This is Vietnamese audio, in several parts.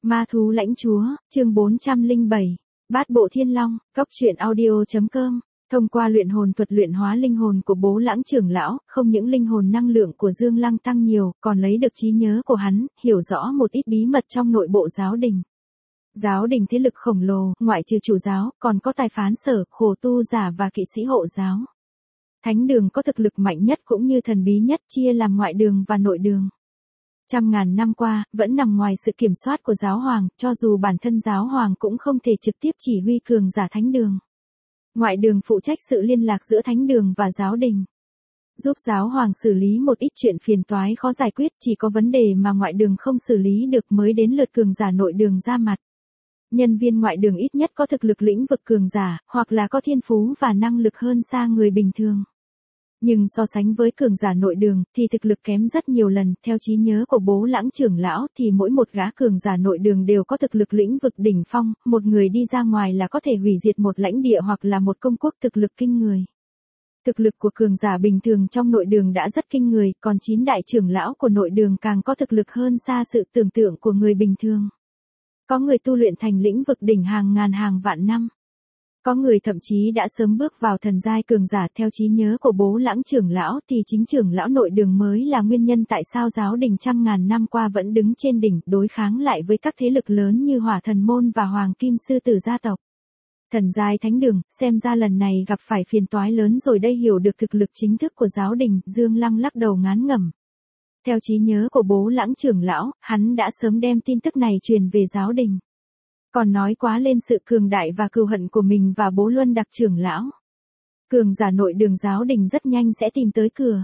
Ma thú lãnh chúa, chương 407. Bát bộ thiên long, cốc truyện audio.com. Thông qua luyện hồn thuật luyện hóa linh hồn của Bố Lãng trưởng lão, không những linh hồn năng lượng của Dương Lăng tăng nhiều, còn lấy được trí nhớ của hắn, hiểu rõ một ít bí mật trong nội bộ giáo đình. Giáo đình thế lực khổng lồ, ngoại trừ chủ giáo, còn có tài phán sở, khổ tu giả và kỵ sĩ hộ giáo. Thánh đường có thực lực mạnh nhất cũng như thần bí nhất, chia làm ngoại đường và nội đường. Trăm ngàn năm qua, vẫn nằm ngoài sự kiểm soát của giáo hoàng, cho dù bản thân giáo hoàng cũng không thể trực tiếp chỉ huy cường giả thánh đường. Ngoại đường phụ trách sự liên lạc giữa thánh đường và giáo đình, giúp giáo hoàng xử lý một ít chuyện phiền toái khó giải quyết, chỉ có vấn đề mà ngoại đường không xử lý được mới đến lượt cường giả nội đường ra mặt. Nhân viên ngoại đường ít nhất có thực lực lĩnh vực cường giả, hoặc là có thiên phú và năng lực hơn xa người bình thường. Nhưng so sánh với cường giả nội đường, thì thực lực kém rất nhiều lần, theo trí nhớ của Bố Lãng trưởng lão thì mỗi một gã cường giả nội đường đều có thực lực lĩnh vực đỉnh phong, một người đi ra ngoài là có thể hủy diệt một lãnh địa hoặc là một công quốc, thực lực kinh người. Thực lực của cường giả bình thường trong nội đường đã rất kinh người, còn 9 đại trưởng lão của nội đường càng có thực lực hơn xa sự tưởng tượng của người bình thường. Có người tu luyện thành lĩnh vực đỉnh hàng ngàn hàng vạn năm. Có người thậm chí đã sớm bước vào thần giai cường giả. Theo trí nhớ của Bố Lãng trưởng lão thì chính trưởng lão nội đường mới là nguyên nhân tại sao giáo đình trăm ngàn năm qua vẫn đứng trên đỉnh, đối kháng lại với các thế lực lớn như Hỏa Thần Môn và Hoàng Kim Sư Tử gia tộc. Thần giai thánh đường, xem ra lần này gặp phải phiền toái lớn rồi đây. Hiểu được thực lực chính thức của giáo đình, Dương Lăng lắc đầu ngán ngẩm. Theo trí nhớ của Bố Lãng trưởng lão, hắn đã sớm đem tin tức này truyền về giáo đình. Còn nói quá lên sự cường đại và cừu hận của mình và Bố Luân Đặc trưởng lão. Cường giả nội đường giáo đình rất nhanh sẽ tìm tới cửa.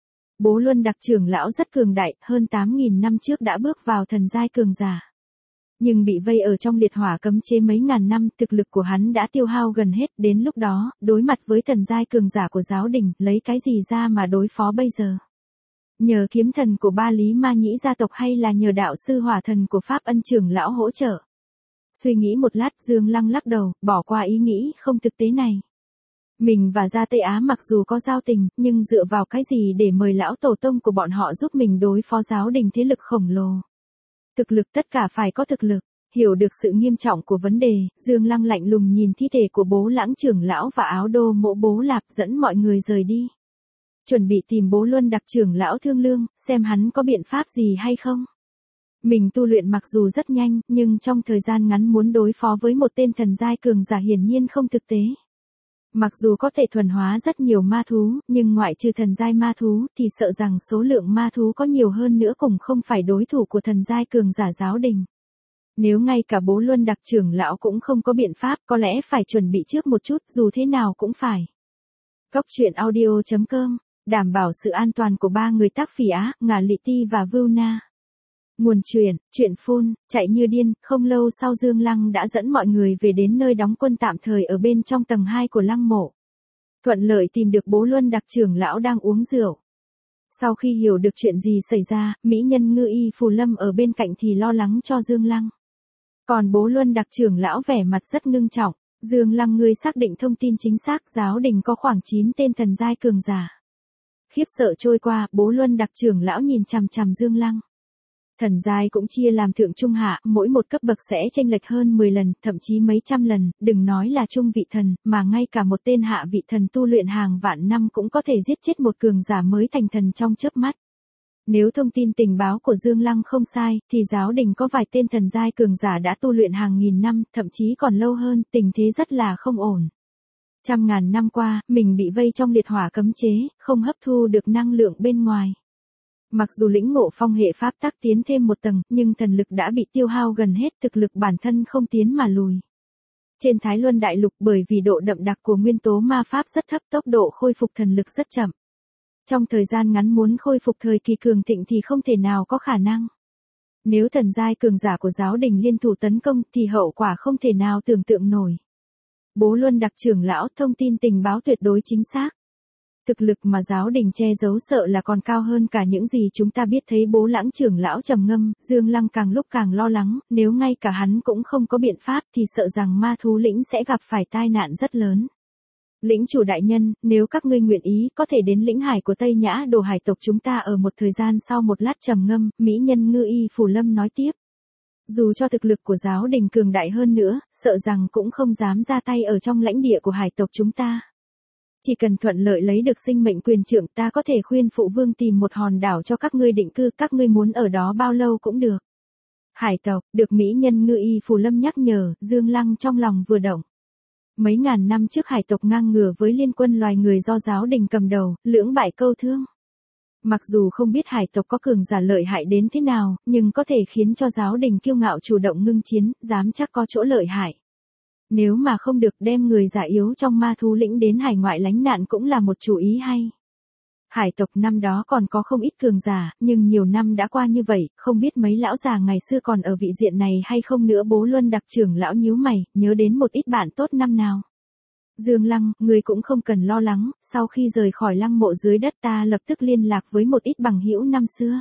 Bố Luân Đặc trưởng lão rất cường đại, hơn 8.000 năm trước đã bước vào thần giai cường giả. Nhưng bị vây ở trong liệt hỏa cấm chế mấy ngàn năm, thực lực của hắn đã tiêu hao gần hết, đến lúc đó, đối mặt với thần giai cường giả của giáo đình, lấy cái gì ra mà đối phó bây giờ? Nhờ kiếm thần của Ba Lý Ma Nhĩ gia tộc hay là nhờ đạo sư hỏa thần của Pháp Ân trưởng lão hỗ trợ? Suy nghĩ một lát, Dương Lăng lắc đầu, bỏ qua ý nghĩ không thực tế này. Mình và Gia Tây Á mặc dù có giao tình, nhưng dựa vào cái gì để mời lão tổ tông của bọn họ giúp mình đối phó giáo đình thế lực khổng lồ? Thực lực, tất cả phải có thực lực. Hiểu được sự nghiêm trọng của vấn đề, Dương Lăng lạnh lùng nhìn thi thể của Bố Lãng trưởng lão và Áo Đô Mộ Bố Lạp, dẫn mọi người rời đi. Chuẩn bị tìm Bố Luân Đặc trưởng lão thương lương, xem hắn có biện pháp gì hay không. Mình tu luyện mặc dù rất nhanh, nhưng trong thời gian ngắn muốn đối phó với một tên thần giai cường giả hiển nhiên không thực tế. Mặc dù có thể thuần hóa rất nhiều ma thú, nhưng ngoại trừ thần giai ma thú thì sợ rằng số lượng ma thú có nhiều hơn nữa cũng không phải đối thủ của thần giai cường giả giáo đình. Nếu ngay cả Bố Luân Đặc trưởng lão cũng không có biện pháp, có lẽ phải chuẩn bị trước một chút, dù thế nào cũng phải. Cốc truyện audio.com, đảm bảo sự an toàn của 3 người Tác Phỉ Á, Ngả Lị Ti và Vưu Na. Nguồn truyện phun, chạy như điên. Không lâu sau Dương Lăng đã dẫn mọi người về đến nơi đóng quân tạm thời ở bên trong tầng 2 của lăng mộ. Thuận lợi tìm được Bố Luân Đặc trưởng lão đang uống rượu. Sau khi hiểu được chuyện gì xảy ra, mỹ nhân Ngư Y Phù Lâm ở bên cạnh thì lo lắng cho Dương Lăng. Còn Bố Luân Đặc trưởng lão vẻ mặt rất ngưng trọng. Dương Lăng, ngươi xác định thông tin chính xác, giáo đình có khoảng 9 tên thần giai cường giả. Khiếp sợ trôi qua, Bố Luân Đặc trưởng lão nhìn chằm chằm Dương Lăng. Thần giai cũng chia làm thượng trung hạ, mỗi một cấp bậc sẽ chênh lệch hơn 10 lần, thậm chí mấy trăm lần, đừng nói là trung vị thần, mà ngay cả một tên hạ vị thần tu luyện hàng vạn năm cũng có thể giết chết một cường giả mới thành thần trong chớp mắt. Nếu thông tin tình báo của Dương Lăng không sai, thì giáo đình có vài tên thần giai cường giả đã tu luyện hàng nghìn năm, thậm chí còn lâu hơn, tình thế rất là không ổn. Trăm ngàn năm qua, mình bị vây trong liệt hỏa cấm chế, không hấp thu được năng lượng bên ngoài. Mặc dù lĩnh ngộ phong hệ pháp tắc tiến thêm một tầng, nhưng thần lực đã bị tiêu hao gần hết, thực lực bản thân không tiến mà lùi. Trên Thái Luân Đại Lục, bởi vì độ đậm đặc của nguyên tố ma pháp rất thấp, tốc độ khôi phục thần lực rất chậm. Trong thời gian ngắn muốn khôi phục thời kỳ cường thịnh thì không thể nào có khả năng. Nếu thần giai cường giả của giáo đình liên thủ tấn công thì hậu quả không thể nào tưởng tượng nổi. Bố Luân Đặc trưởng lão, thông tin tình báo tuyệt đối chính xác. Thực lực mà giáo đình che giấu sợ là còn cao hơn cả những gì chúng ta biết. Thấy Bố Lãng trưởng lão trầm ngâm, Dương Lăng càng lúc càng lo lắng, nếu ngay cả hắn cũng không có biện pháp thì sợ rằng ma thú lĩnh sẽ gặp phải tai nạn rất lớn. Lĩnh chủ đại nhân, nếu các ngươi nguyện ý, có thể đến lĩnh hải của Tây Nhã Đồ hải tộc chúng ta ở một thời gian. Sau một lát trầm ngâm, mỹ nhân Ngư Y Phù Lâm nói tiếp. Dù cho thực lực của giáo đình cường đại hơn nữa, sợ rằng cũng không dám ra tay ở trong lãnh địa của hải tộc chúng ta. Chỉ cần thuận lợi lấy được sinh mệnh quyền trượng, ta có thể khuyên phụ vương tìm một hòn đảo cho các ngươi định cư, các ngươi muốn ở đó bao lâu cũng được. Hải tộc, được mỹ nhân Ngư Y Phù Lâm nhắc nhở, Dương Lăng trong lòng vừa động. Mấy ngàn năm trước hải tộc ngang ngửa với liên quân loài người do giáo đình cầm đầu, lưỡng bại câu thương. Mặc dù không biết hải tộc có cường giả lợi hại đến thế nào, nhưng có thể khiến cho giáo đình kiêu ngạo chủ động ngưng chiến, dám chắc có chỗ lợi hại. Nếu mà không được đem người giả yếu trong ma thú lĩnh đến hải ngoại lánh nạn cũng là một chủ ý hay. Hải tộc năm đó còn có không ít cường giả, nhưng nhiều năm đã qua như vậy, không biết mấy lão già ngày xưa còn ở vị diện này hay không nữa. Bố Luân đặc trưởng lão nhíu mày, nhớ đến một ít bạn tốt năm nào. Dương Lăng, người cũng không cần lo lắng, sau khi rời khỏi lăng mộ dưới đất ta lập tức liên lạc với một ít bằng hữu năm xưa.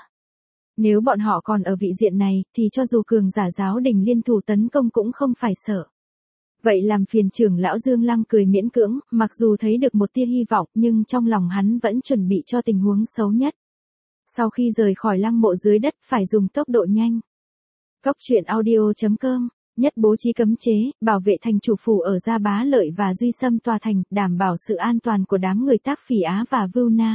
Nếu bọn họ còn ở vị diện này, thì cho dù cường giả giáo đình liên thủ tấn công cũng không phải sợ. Vậy làm phiền trưởng lão. Dương Lăng cười miễn cưỡng, mặc dù thấy được một tia hy vọng, nhưng trong lòng hắn vẫn chuẩn bị cho tình huống xấu nhất. Sau khi rời khỏi lăng mộ dưới đất phải dùng tốc độ nhanh. Cốc truyện audio.com, nhất bố trí cấm chế, bảo vệ thành chủ phủ ở Gia Bá Lợi và Duy Sâm tòa thành, đảm bảo sự an toàn của đám người Tác Phỉ Á và Vưu Na.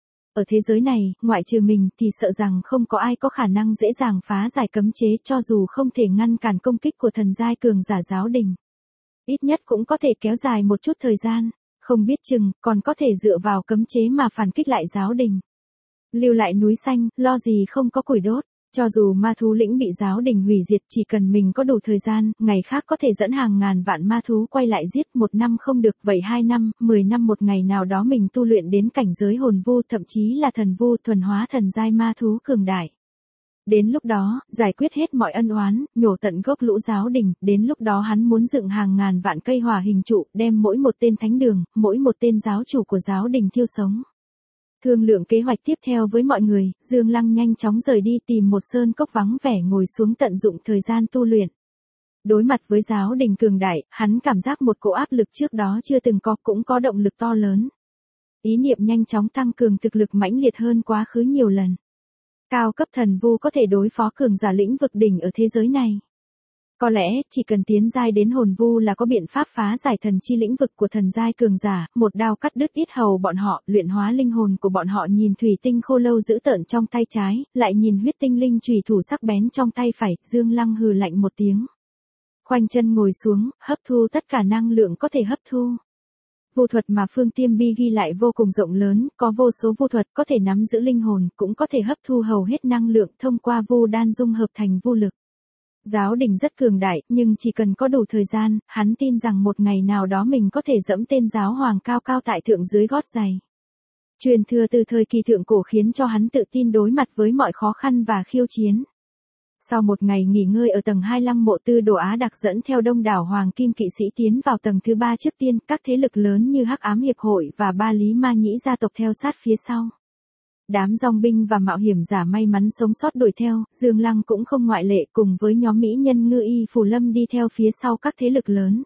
Ở thế giới này, ngoại trừ mình thì sợ rằng không có ai có khả năng dễ dàng phá giải cấm chế, cho dù không thể ngăn cản công kích của thần giai cường giả giáo đình. Ít nhất cũng có thể kéo dài một chút thời gian, không biết chừng còn có thể dựa vào cấm chế mà phản kích lại giáo đình. Lưu lại núi xanh, lo gì không có củi đốt. Cho dù ma thú lĩnh bị giáo đình hủy diệt, chỉ cần mình có đủ thời gian, ngày khác có thể dẫn hàng ngàn vạn ma thú quay lại giết. 1 năm không được, vậy 2 năm, 10 năm, một ngày nào đó mình tu luyện đến cảnh giới hồn vu, thậm chí là thần vu, thuần hóa thần giai ma thú cường đại. Đến lúc đó, giải quyết hết mọi ân oán, nhổ tận gốc lũ giáo đình, đến lúc đó hắn muốn dựng hàng ngàn vạn cây hỏa hình trụ, đem mỗi một tên thánh đường, mỗi một tên giáo chủ của giáo đình thiêu sống. Thương lượng kế hoạch tiếp theo với mọi người, Dương Lăng nhanh chóng rời đi tìm một sơn cốc vắng vẻ ngồi xuống tận dụng thời gian tu luyện. Đối mặt với giáo đình cường đại, hắn cảm giác một cỗ áp lực trước đó chưa từng có, cũng có động lực to lớn. Ý niệm nhanh chóng tăng cường thực lực mãnh liệt hơn quá khứ nhiều lần. Cao cấp thần vu có thể đối phó cường giả lĩnh vực đỉnh ở thế giới này. Có lẽ, chỉ cần tiến giai đến hồn vu là có biện pháp phá giải thần chi lĩnh vực của thần giai cường giả, một đao cắt đứt yết hầu bọn họ, luyện hóa linh hồn của bọn họ. Nhìn thủy tinh khô lâu dữ tợn trong tay trái, lại nhìn huyết tinh linh chùy thủ sắc bén trong tay phải, Dương Lăng hừ lạnh một tiếng. Khoanh chân ngồi xuống, hấp thu tất cả năng lượng có thể hấp thu. Vu thuật mà Phương Tiêm Bi ghi lại vô cùng rộng lớn, có vô số vu thuật có thể nắm giữ linh hồn, cũng có thể hấp thu hầu hết năng lượng thông qua vu đan dung hợp thành vu lực. Giáo đình rất cường đại, nhưng chỉ cần có đủ thời gian, hắn tin rằng một ngày nào đó mình có thể dẫm tên giáo hoàng cao cao tại thượng dưới gót giày. Truyền thừa từ thời kỳ thượng cổ khiến cho hắn tự tin đối mặt với mọi khó khăn và khiêu chiến. Sau một ngày nghỉ ngơi ở tầng 2 lăng mộ, Tư Đồ Á Đặc dẫn theo đông đảo hoàng kim kỵ sĩ tiến vào tầng thứ 3 trước tiên, các thế lực lớn như Hắc Ám Hiệp hội và Ba Lý Ma Nhĩ gia tộc theo sát phía sau. Đám dòng binh và mạo hiểm giả may mắn sống sót đuổi theo, Dương Lăng cũng không ngoại lệ, cùng với nhóm mỹ nhân Ngư Y Phù Lâm đi theo phía sau các thế lực lớn.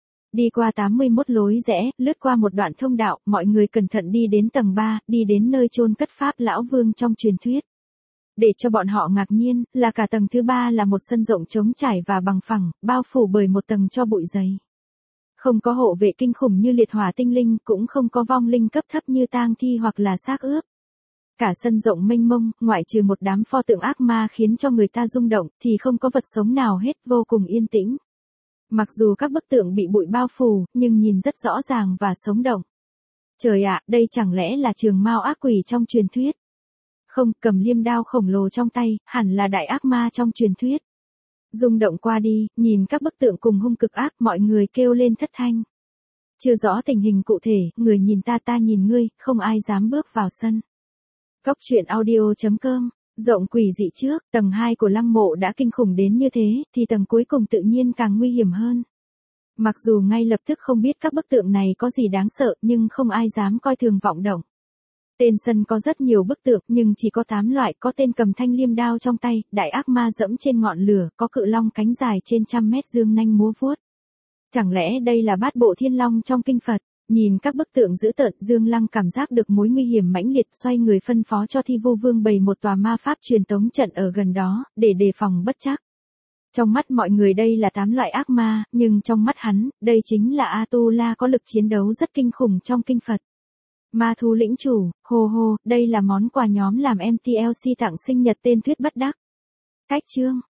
Đi qua 81 lối rẽ, lướt qua một đoạn thông đạo, mọi người cẩn thận đi đến tầng 3, đi đến nơi chôn cất Pháp Lão Vương trong truyền thuyết. Để cho bọn họ ngạc nhiên, là cả tầng thứ 3 là một sân rộng trống trải và bằng phẳng, bao phủ bởi một tầng tro bụi dày. Không có hộ vệ kinh khủng như liệt hỏa tinh linh, cũng không có vong linh cấp thấp như tang thi hoặc là xác ướp. Cả sân rộng mênh mông, ngoại trừ một đám pho tượng ác ma khiến cho người ta rung động, thì không có vật sống nào hết, vô cùng yên tĩnh. Mặc dù các bức tượng bị bụi bao phủ, nhưng nhìn rất rõ ràng và sống động. Trời ạ, đây chẳng lẽ là Trường Mao ác quỷ trong truyền thuyết? Không, cầm liêm đao khổng lồ trong tay, hẳn là đại ác ma trong truyền thuyết. Rung động qua đi, nhìn các bức tượng cùng hung cực ác, mọi người kêu lên thất thanh. Chưa rõ tình hình cụ thể, người nhìn ta ta nhìn ngươi, không ai dám bước vào sân. Cốc truyện audio.com, rộng quỷ dị trước, tầng 2 của lăng mộ đã kinh khủng đến như thế, thì tầng cuối cùng tự nhiên càng nguy hiểm hơn. Mặc dù ngay lập tức không biết các bức tượng này có gì đáng sợ, nhưng không ai dám coi thường vọng động. Tên sân có rất nhiều bức tượng, nhưng chỉ có 8 loại, có tên cầm thanh liêm đao trong tay, đại ác ma dẫm trên ngọn lửa, có cự long cánh dài trên 100 mét dương nanh múa vuốt. Chẳng lẽ đây là bát bộ thiên long trong kinh Phật? Nhìn các bức tượng dữ tợn, Dương Lăng cảm giác được mối nguy hiểm mãnh liệt, xoay người phân phó cho Thi Vu Vương bày một tòa ma pháp truyền tống trận ở gần đó, để đề phòng bất trắc. Trong mắt mọi người đây là 8 loại ác ma, nhưng trong mắt hắn, đây chính là Atula có lực chiến đấu rất kinh khủng trong kinh Phật. Ma thú lĩnh chủ, hồ hồ, đây là món quà nhóm làm MTLC tặng sinh nhật tên Thuyết Bất Đắc. Cách chương